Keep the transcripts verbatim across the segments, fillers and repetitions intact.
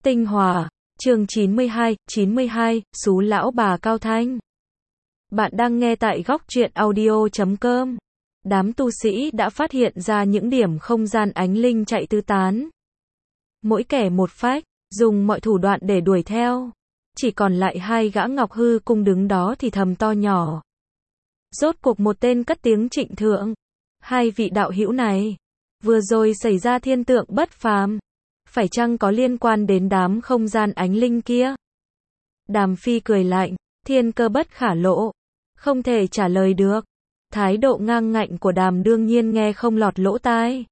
Tinh Hòa, chương chín mươi hai, chín mươi hai, Sú lão bà Cao Thanh. Bạn đang nghe tại góc truyện audio chấm com. Đám tu sĩ đã phát hiện ra những điểm không gian ánh linh chạy tứ tán. Mỗi kẻ một phách, dùng mọi thủ đoạn để đuổi theo. Chỉ còn lại hai gã Ngọc Hư Cung đứng đó thì thầm to nhỏ. Rốt cuộc một tên cất tiếng trịnh thượng. Hai vị đạo hữu này, vừa rồi xảy ra thiên tượng bất phàm, phải chăng có liên quan đến đám không gian ánh linh kia? Đàm Phi cười lạnh, thiên cơ bất khả lộ, không thể trả lời được. Thái độ ngang ngạnh của Đàm đương nhiên nghe không lọt lỗ tai.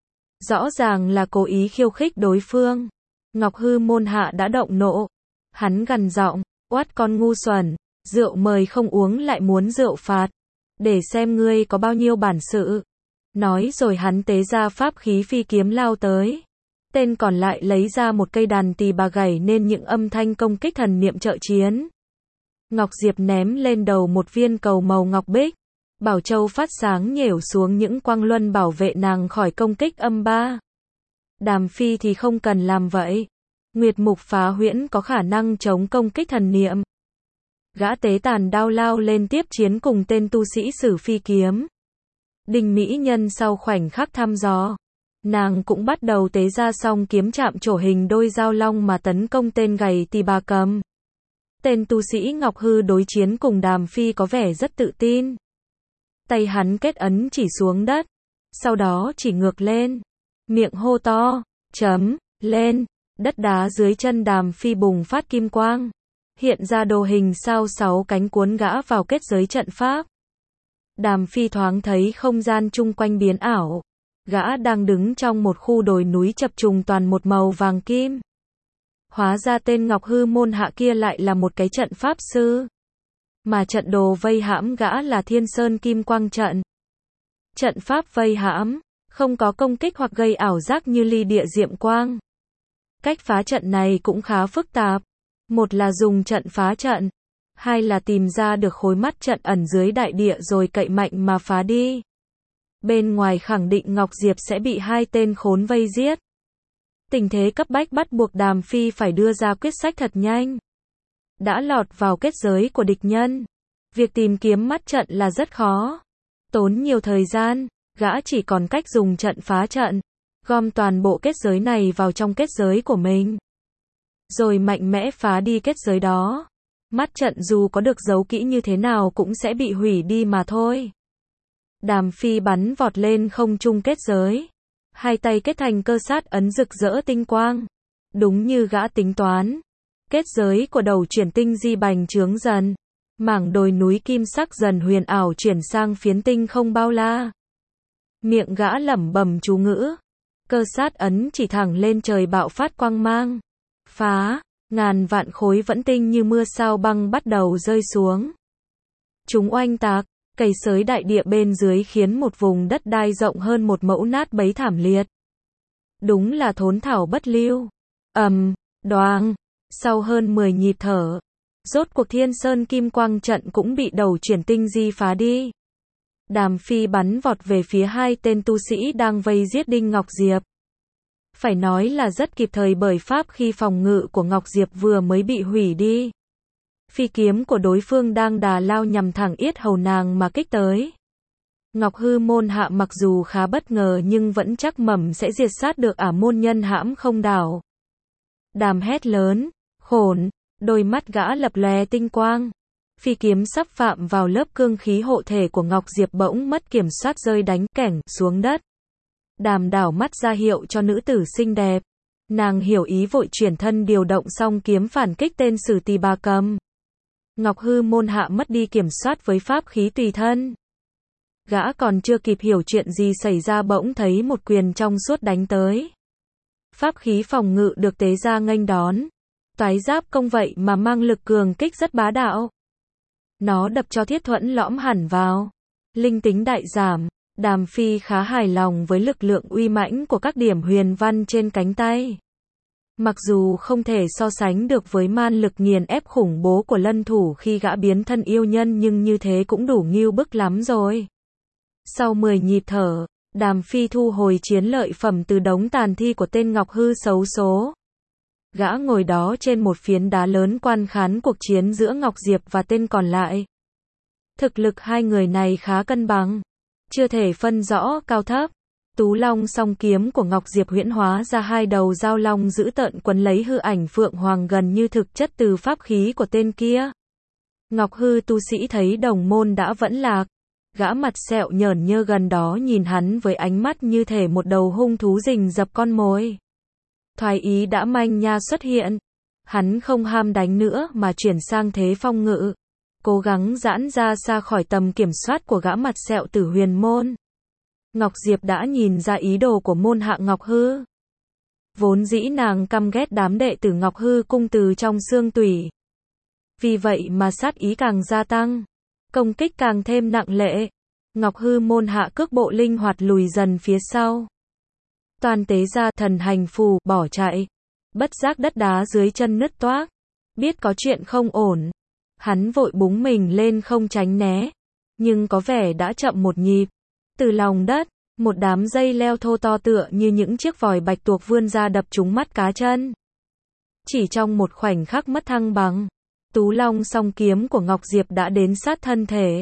Rõ ràng là cố ý khiêu khích đối phương. Ngọc Hư môn hạ đã động nộ. Hắn gằn giọng, oát con ngu xuẩn, rượu mời không uống lại muốn rượu phạt. Để xem ngươi có bao nhiêu bản sự. Nói rồi hắn tế ra pháp khí phi kiếm lao tới. Tên còn lại lấy ra một cây đàn tỳ bà gảy nên những âm thanh công kích thần niệm trợ chiến. Ngọc Diệp ném lên đầu một viên cầu màu ngọc bích. Bảo Châu phát sáng nhểu xuống những quang luân bảo vệ nàng khỏi công kích âm ba. Đàm Phi thì không cần làm vậy. Nguyệt mục phá huyễn có khả năng chống công kích thần niệm. Gã tế tàn đao lao lên tiếp chiến cùng tên tu sĩ sử phi kiếm. Đình mỹ nhân sau khoảnh khắc thăm dò, nàng cũng bắt đầu tế ra song kiếm chạm trổ hình đôi dao long mà tấn công tên gầy tỳ bà cầm. Tên tu sĩ Ngọc Hư đối chiến cùng Đàm Phi có vẻ rất tự tin. Tay hắn kết ấn chỉ xuống đất, sau đó chỉ ngược lên, miệng hô to, chấm, lên, đất đá dưới chân Đàm Phi bùng phát kim quang, hiện ra đồ hình sao sáu cánh cuốn gã vào kết giới trận pháp. Đàm Phi thoáng thấy không gian chung quanh biến ảo. Gã đang đứng trong một khu đồi núi chập trùng toàn một màu vàng kim. Hóa ra tên Ngọc Hư môn hạ kia lại là một cái trận pháp sư. Mà trận đồ vây hãm gã là Thiên Sơn Kim Quang trận. Trận pháp vây hãm, không có công kích hoặc gây ảo giác như ly địa diệm quang. Cách phá trận này cũng khá phức tạp. Một là dùng trận phá trận. Hai là tìm ra được khối mắt trận ẩn dưới đại địa rồi cậy mạnh mà phá đi. Bên ngoài khẳng định Ngọc Diệp sẽ bị hai tên khốn vây giết. Tình thế cấp bách bắt buộc Đàm Phi phải đưa ra quyết sách thật nhanh. Đã lọt vào kết giới của địch nhân. Việc tìm kiếm mắt trận là rất khó. Tốn nhiều thời gian, gã chỉ còn cách dùng trận phá trận. Gom toàn bộ kết giới này vào trong kết giới của mình. Rồi mạnh mẽ phá đi kết giới đó. Mắt trận dù có được giấu kỹ như thế nào cũng sẽ bị hủy đi mà thôi. Đàm Phi bắn vọt lên không trung kết giới. Hai tay kết thành cơ sát ấn rực rỡ tinh quang. Đúng như gã tính toán. Kết giới của đầu chuyển tinh di bành trướng dần. Mảng đồi núi kim sắc dần huyền ảo chuyển sang phiến tinh không bao la. Miệng gã lẩm bẩm chú ngữ. Cơ sát ấn chỉ thẳng lên trời bạo phát quang mang. Phá. Ngàn vạn khối vẫn tinh như mưa sao băng bắt đầu rơi xuống. Chúng oanh tạc, cày xới đại địa bên dưới khiến một vùng đất đai rộng hơn một mẫu nát bấy thảm liệt. Đúng là thốn thảo bất lưu. Ầm, đoàng, sau hơn mười nhịp thở, rốt cuộc Thiên Sơn Kim Quang trận cũng bị đầu chuyển tinh di phá đi. Đàm Phi bắn vọt về phía hai tên tu sĩ đang vây giết Đinh Ngọc Diệp. Phải nói là rất kịp thời bởi pháp khi phòng ngự của Ngọc Diệp vừa mới bị hủy đi. Phi kiếm của đối phương đang đà lao nhằm thẳng yết hầu nàng mà kích tới. Ngọc Hư môn hạ mặc dù khá bất ngờ nhưng vẫn chắc mẩm sẽ diệt sát được ả môn nhân hãm không đảo. Đàm hét lớn, khổn, đôi mắt gã lập lòe tinh quang. Phi kiếm sắp phạm vào lớp cương khí hộ thể của Ngọc Diệp bỗng mất kiểm soát rơi đánh kẻng xuống đất. Đàm đảo mắt ra hiệu cho nữ tử xinh đẹp. Nàng hiểu ý vội chuyển thân điều động song kiếm phản kích tên sử tỳ bà cầm. Ngọc Hư môn hạ mất đi kiểm soát với pháp khí tùy thân. Gã còn chưa kịp hiểu chuyện gì xảy ra bỗng thấy một quyền trong suốt đánh tới. Pháp khí phòng ngự được tế ra nghênh đón. Toái giáp công vậy mà mang lực cường kích rất bá đạo. Nó đập cho thiết thuẫn lõm hẳn vào. Linh tính đại giảm. Đàm Phi khá hài lòng với lực lượng uy mãnh của các điểm huyền văn trên cánh tay. Mặc dù không thể so sánh được với man lực nghiền ép khủng bố của lân thủ khi gã biến thân yêu nhân nhưng như thế cũng đủ ngưu bức lắm rồi. Sau mười nhịp thở, Đàm Phi thu hồi chiến lợi phẩm từ đống tàn thi của tên Ngọc Hư xấu số. Gã ngồi đó trên một phiến đá lớn quan khán cuộc chiến giữa Ngọc Diệp và tên còn lại. Thực lực hai người này khá cân bằng, chưa thể phân rõ cao thấp. Tú Long song kiếm của Ngọc Diệp huyễn hóa ra hai đầu dao long dữ tợn quấn lấy hư ảnh Phượng Hoàng gần như thực chất từ pháp khí của tên kia. Ngọc Hư tu sĩ thấy đồng môn đã vẫn lạc. Gã mặt sẹo nhởn nhơ gần đó nhìn hắn với ánh mắt như thể một đầu hung thú rình rập con mồi. Thoái ý đã manh nha xuất hiện. Hắn không ham đánh nữa mà chuyển sang thế phong ngự. Cố gắng giãn ra xa khỏi tầm kiểm soát của gã mặt sẹo Tử Huyền môn. Ngọc Diệp đã nhìn ra ý đồ của môn hạ Ngọc Hư. Vốn dĩ nàng căm ghét đám đệ tử Ngọc Hư cung từ trong xương tủy. Vì vậy mà sát ý càng gia tăng. Công kích càng thêm nặng lệ. Ngọc Hư môn hạ cước bộ linh hoạt lùi dần phía sau. Toàn tế ra thần hành phù, bỏ chạy. Bất giác đất đá dưới chân nứt toác. Biết có chuyện không ổn. Hắn vội búng mình lên không tránh né. Nhưng có vẻ đã chậm một nhịp. Từ lòng đất, một đám dây leo thô to tựa như những chiếc vòi bạch tuộc vươn ra đập trúng mắt cá chân. Chỉ trong một khoảnh khắc mất thăng bằng, Tú Long song kiếm của Ngọc Diệp đã đến sát thân thể.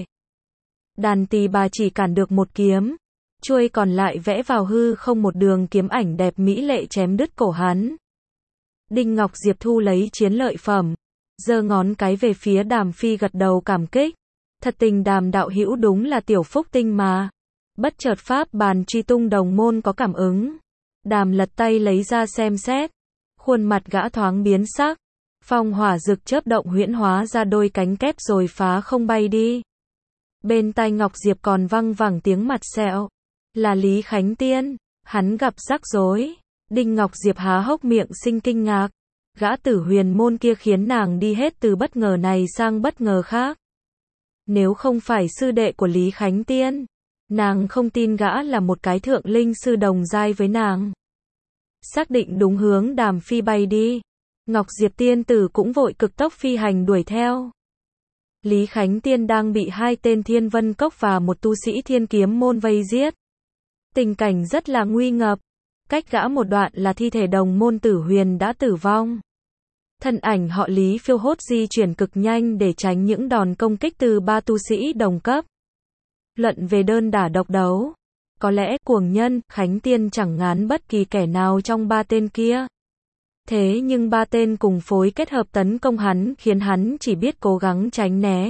Đàn tỳ bà chỉ cản được một kiếm, chuôi còn lại vẽ vào hư không một đường kiếm ảnh đẹp mỹ lệ chém đứt cổ hắn. Đinh Ngọc Diệp thu lấy chiến lợi phẩm, giơ ngón cái về phía Đàm Phi gật đầu cảm kích. Thật tình Đàm đạo hữu đúng là tiểu phúc tinh mà. Bất chợt pháp bàn truy tung đồng môn có cảm ứng. Đàm lật tay lấy ra xem xét. Khuôn mặt gã thoáng biến sắc. Phong hỏa rực chớp động huyễn hóa ra đôi cánh kép rồi phá không bay đi. Bên tai Ngọc Diệp còn văng vẳng tiếng mặt sẹo. Là Lý Khánh Tiên. Hắn gặp rắc rối. Đinh Ngọc Diệp há hốc miệng sinh kinh ngạc. Gã Tử Huyền môn kia khiến nàng đi hết từ bất ngờ này sang bất ngờ khác. Nếu không phải sư đệ của Lý Khánh Tiên, nàng không tin gã là một cái thượng linh sư đồng giai với nàng. Xác định đúng hướng Đàm Phi bay đi, Ngọc Diệp tiên tử cũng vội cực tốc phi hành đuổi theo. Lý Khánh Tiên đang bị hai tên Thiên Vân Cốc và một tu sĩ Thiên Kiếm môn vây giết. Tình cảnh rất là nguy ngập. Cách gã một đoạn là thi thể đồng môn Tử Huyền đã tử vong. Thân ảnh họ Lý phiêu hốt di chuyển cực nhanh để tránh những đòn công kích từ ba tu sĩ đồng cấp. Luận về đơn đả độc đấu, có lẽ cuồng nhân, Khánh Tiên chẳng ngán bất kỳ kẻ nào trong ba tên kia. Thế nhưng ba tên cùng phối kết hợp tấn công hắn khiến hắn chỉ biết cố gắng tránh né.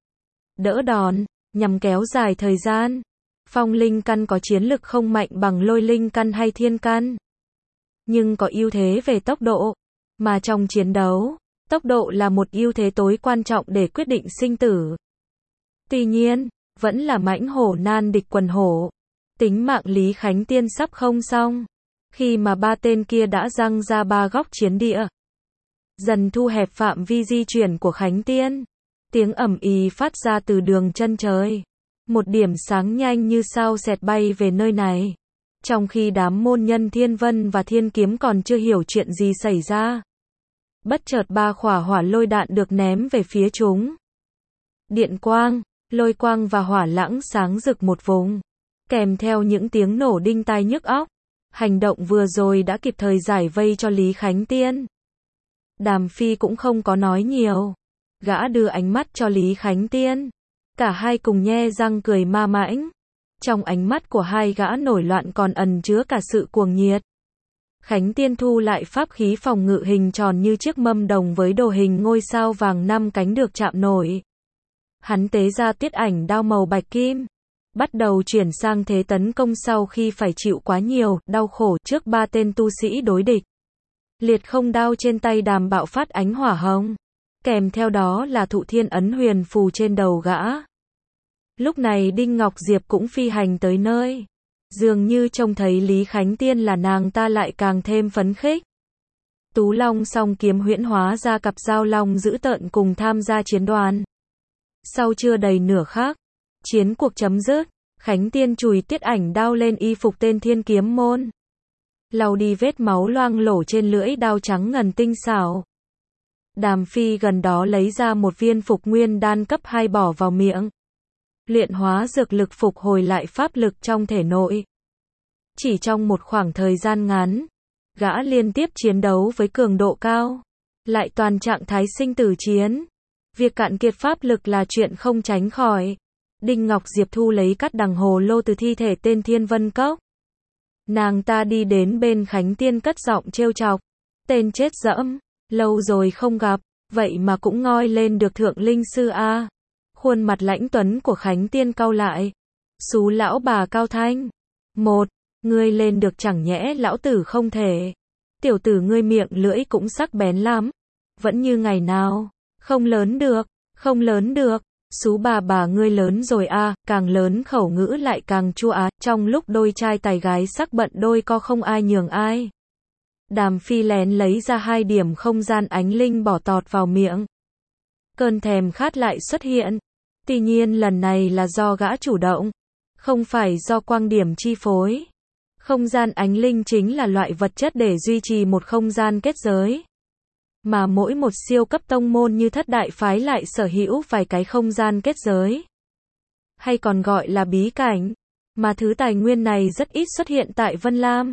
Đỡ đòn, nhằm kéo dài thời gian. Phong linh căn có chiến lực không mạnh bằng lôi linh căn hay thiên căn. Nhưng có ưu thế về tốc độ. Mà trong chiến đấu, tốc độ là một ưu thế tối quan trọng để quyết định sinh tử. Tuy nhiên, vẫn là mãnh hổ nan địch quần hổ. Tính mạng Lý Khánh Tiên sắp không xong. Khi mà ba tên kia đã giăng ra ba góc chiến địa. Dần thu hẹp phạm vi di chuyển của Khánh Tiên. Tiếng ầm ĩ phát ra từ đường chân trời. Một điểm sáng nhanh như sao xẹt bay về nơi này. Trong khi đám môn nhân Thiên Vân và Thiên Kiếm còn chưa hiểu chuyện gì xảy ra. Bất chợt ba khỏa hỏa lôi đạn được ném về phía chúng. Điện quang, lôi quang và hỏa lãng sáng rực một vùng. Kèm theo những tiếng nổ đinh tai nhức óc. Hành động vừa rồi đã kịp thời giải vây cho Lý Khánh Tiên. Đàm Phi cũng không có nói nhiều. Gã đưa ánh mắt cho Lý Khánh Tiên. Cả hai cùng nhe răng cười ma mãnh. Trong ánh mắt của hai gã nổi loạn còn ẩn chứa cả sự cuồng nhiệt. Khánh Tiên thu lại pháp khí phòng ngự hình tròn như chiếc mâm đồng với đồ hình ngôi sao vàng năm cánh được chạm nổi. Hắn tế ra tiết ảnh đao màu bạch kim. Bắt đầu chuyển sang thế tấn công sau khi phải chịu quá nhiều đau khổ trước ba tên tu sĩ đối địch. Liệt không đao trên tay Đàm bạo phát ánh hỏa hồng. Kèm theo đó là thụ thiên ấn huyền phù trên đầu gã. Lúc này Đinh Ngọc Diệp cũng phi hành tới nơi. Dường như trông thấy Lý Khánh Tiên là nàng ta lại càng thêm phấn khích. Tú Long song kiếm huyễn hóa ra cặp dao long dữ tợn cùng tham gia chiến đoàn. Sau chưa đầy nửa khắc, chiến cuộc chấm dứt. Khánh Tiên chùi tiết ảnh đao lên y phục tên Thiên Kiếm môn. Lau đi vết máu loang lổ trên lưỡi đao trắng ngần tinh xảo. Đàm Phi gần đó lấy ra một viên phục nguyên đan cấp hai bỏ vào miệng. Luyện hóa dược lực phục hồi lại pháp lực trong thể nội. Chỉ trong một khoảng thời gian ngắn, gã liên tiếp chiến đấu với cường độ cao, lại toàn trạng thái sinh tử chiến. Việc cạn kiệt pháp lực là chuyện không tránh khỏi. Đinh Ngọc Diệp thu lấy cắt đằng hồ lô từ thi thể tên Thiên Vân Cốc. Nàng ta đi đến bên Khánh Tiên cất giọng trêu chọc. Tên chết dẫm, lâu rồi không gặp, vậy mà cũng ngoi lên được thượng linh sư a. Khuôn mặt lãnh tuấn của Khánh Tiên cau lại. Xú lão bà Cao Thanh. Một, ngươi lên được chẳng nhẽ lão tử không thể. Tiểu tử ngươi miệng lưỡi cũng sắc bén lắm. Vẫn như ngày nào. Không lớn được, không lớn được. Xú bà bà ngươi lớn rồi a, càng lớn khẩu ngữ lại càng chua á, trong lúc đôi trai tài gái sắc bận đôi co không ai nhường ai. Đàm Phi lén lấy ra hai điểm không gian ánh linh bỏ tọt vào miệng. Cơn thèm khát lại xuất hiện. Tuy nhiên lần này là do gã chủ động, không phải do quang điểm chi phối. Không gian ánh linh chính là loại vật chất để duy trì một không gian kết giới. Mà mỗi một siêu cấp tông môn như Thất Đại Phái lại sở hữu vài cái không gian kết giới. Hay còn gọi là bí cảnh. Mà thứ tài nguyên này rất ít xuất hiện tại Vân Lam.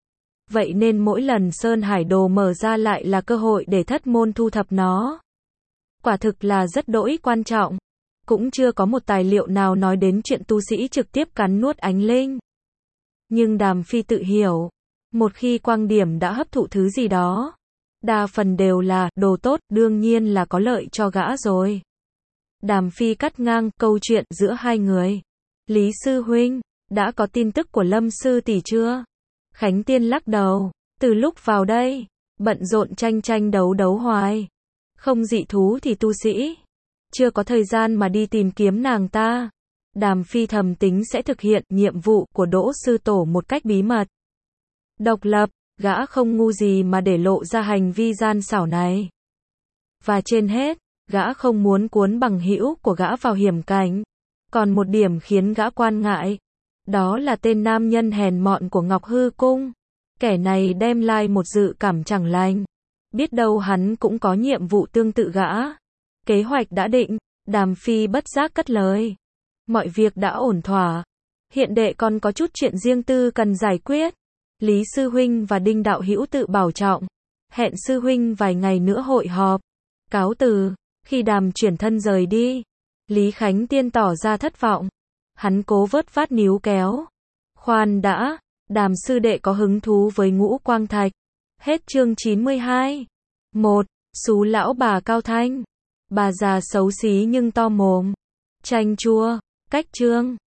Vậy nên mỗi lần Sơn Hải Đồ mở ra lại là cơ hội để thất môn thu thập nó. Quả thực là rất đỗi quan trọng. Cũng chưa có một tài liệu nào nói đến chuyện tu sĩ trực tiếp cắn nuốt ánh linh. Nhưng Đàm Phi tự hiểu, một khi quang điểm đã hấp thụ thứ gì đó, đa phần đều là đồ tốt, đương nhiên là có lợi cho gã rồi. Đàm Phi cắt ngang câu chuyện giữa hai người. Lý sư huynh, đã có tin tức của Lâm sư tỷ chưa? Khánh Tiên lắc đầu, từ lúc vào đây, bận rộn tranh tranh đấu đấu hoài. Không dị thú thì tu sĩ, chưa có thời gian mà đi tìm kiếm nàng ta. Đàm Phi thầm tính sẽ thực hiện nhiệm vụ của Đỗ sư tổ một cách bí mật. Độc lập, gã không ngu gì mà để lộ ra hành vi gian xảo này. Và trên hết, gã không muốn cuốn bằng hữu của gã vào hiểm cảnh. Còn một điểm khiến gã quan ngại, đó là tên nam nhân hèn mọn của Ngọc Hư Cung. Kẻ này đem lai một dự cảm chẳng lành. Biết đâu hắn cũng có nhiệm vụ tương tự gã. Kế hoạch đã định, Đàm Phi bất giác cất lời. Mọi việc đã ổn thỏa. Hiện đệ còn có chút chuyện riêng tư cần giải quyết. Lý sư huynh và Đinh đạo hữu tự bảo trọng. Hẹn sư huynh vài ngày nữa hội họp. Cáo từ. Khi Đàm chuyển thân rời đi, Lý Khánh Tiên tỏ ra thất vọng. Hắn cố vớt vát níu kéo. Khoan đã, Đàm sư đệ có hứng thú với Ngũ Quang Thạch. Hết chương chín mươi hai. Một. Xú lão bà Cao Thanh. Bà già xấu xí nhưng to mồm. Chanh chua. Cách chương.